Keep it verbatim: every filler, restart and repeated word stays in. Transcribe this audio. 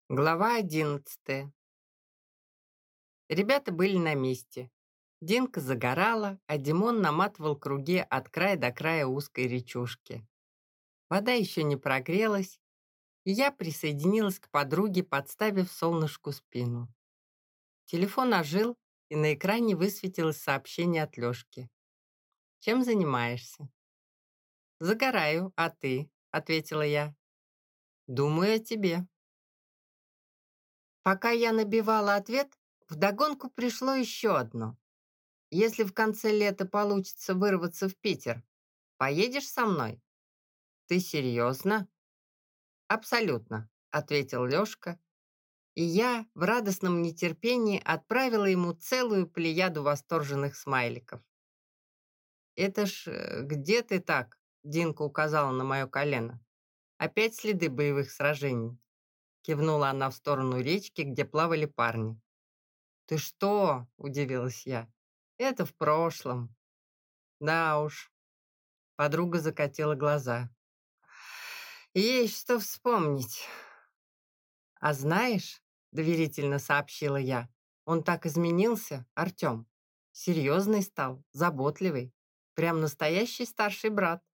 Глава одиннадцатая. Ребята были на месте. Динка загорала, а Димон наматывал круги от края до края узкой речушки. Вода еще не прогрелась, и я присоединилась к подруге, подставив солнышку спину. Телефон ожил, и на экране высветилось сообщение от Лешки. «Чем занимаешься?» «Загораю, а ты?» — ответила я. «Думаю о тебе». Пока я набивала ответ, вдогонку пришло еще одно. «Если в конце лета получится вырваться в Питер, поедешь со мной?» «Ты серьезно?» «Абсолютно», — ответил Лешка, и я в радостном нетерпении отправила ему целую плеяду восторженных смайликов. «Это ж э, где ты так?» — Динка указала на мое колено. «Опять следы боевых сражений?» Кивнула она в сторону речки, где плавали парни. «Ты что?» — удивилась я. «Это в прошлом». «Да уж». Подруга закатила глаза. «Есть что вспомнить». «А знаешь, — доверительно сообщила я, — он так изменился, Артем. Серьезный стал, заботливый. Прям настоящий старший брат».